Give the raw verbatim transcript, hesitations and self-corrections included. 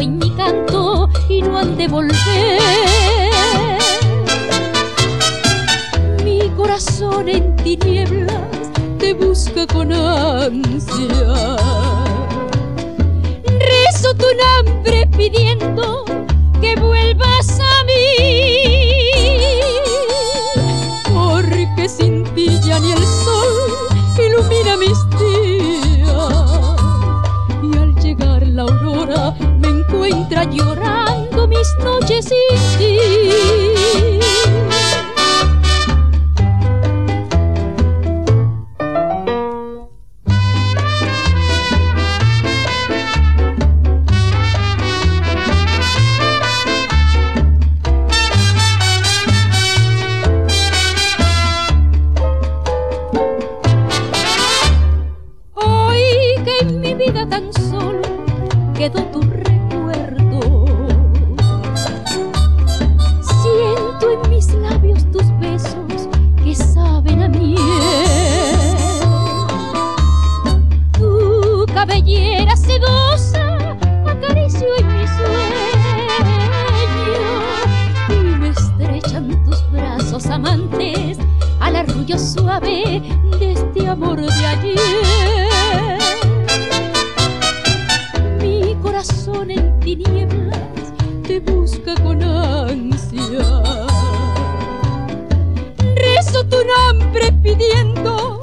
en mi canto y no han de volver. Mi corazón en tinieblas te busca con ansia. Rezo tu nombre pidiendo que vuelvas a mí, porque sin ti ya ni el sol ilumina mis días, y al llegar la aurora me encuentra llorando mis noches sin ti. Tan solo quedó tu recuerdo. Siento en mis labios tus besos que saben a miel. Tu cabellera sedosa acaricio en mi sueño, y me estrechan tus brazos amantes al arrullo suave de este amor de ayer. En tinieblas te busca con ansia. Rezo tu nombre pidiendo